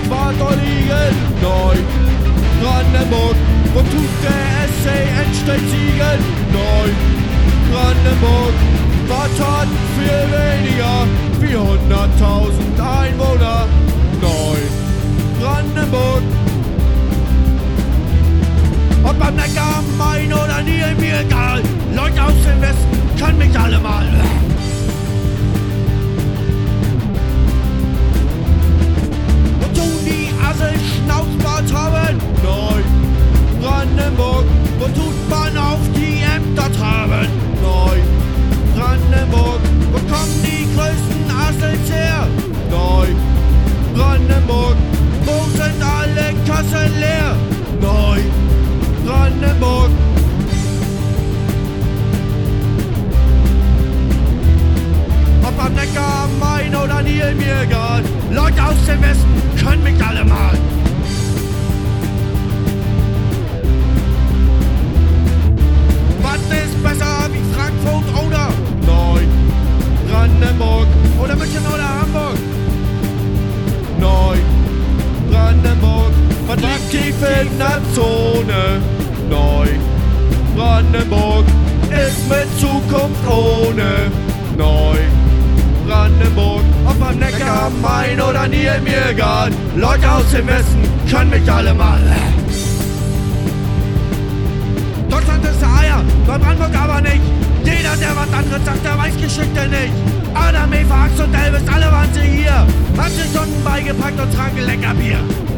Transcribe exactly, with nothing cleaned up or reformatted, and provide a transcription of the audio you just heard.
Bad Olligen, neu. Brandenburg, wo tut der S C Endstadtsiegen, neu. Brandenburg, was hat viel weniger wie hunderttausend Einwohner, neu. Brandenburg. Ob am Neckar, am Main oder nie, mir egal. Leute aus dem Westen können mich alle mal. Und tun die Assel Schnauzbart haben, neu. Brandenburg, wo tut man auf die Ämter traben, neu. Brandenburg, wo kommen die größten Assels her, neu. Brandenburg, wo sind alle Kassen leer, neu. Brandenburg. Ob am Neckar, am Main oder Nil, mir egal. Leute aus dem Westen können mich alle mal. Was ist besser wie Frankfurt oder neu? Brandenburg oder München oder Hamburg? Neu. Brandenburg. Was liegt tief in der Zone? Neu. Brandenburg ist mit Zukunft ohne. Neu. Brandenburg, ob am Neckar, am Main oder Nil, mir egal. Leute aus dem Westen können mich alle mal. Deutschland ist der Eier, Neubrandenburg aber nicht. Jeder, der was anderes sagt, der weiß Geschichte nicht. Adam, Eva, Axt und Elvis, alle waren sie hier. Hat sich Stunden beigepackt und tranken lecker Bier.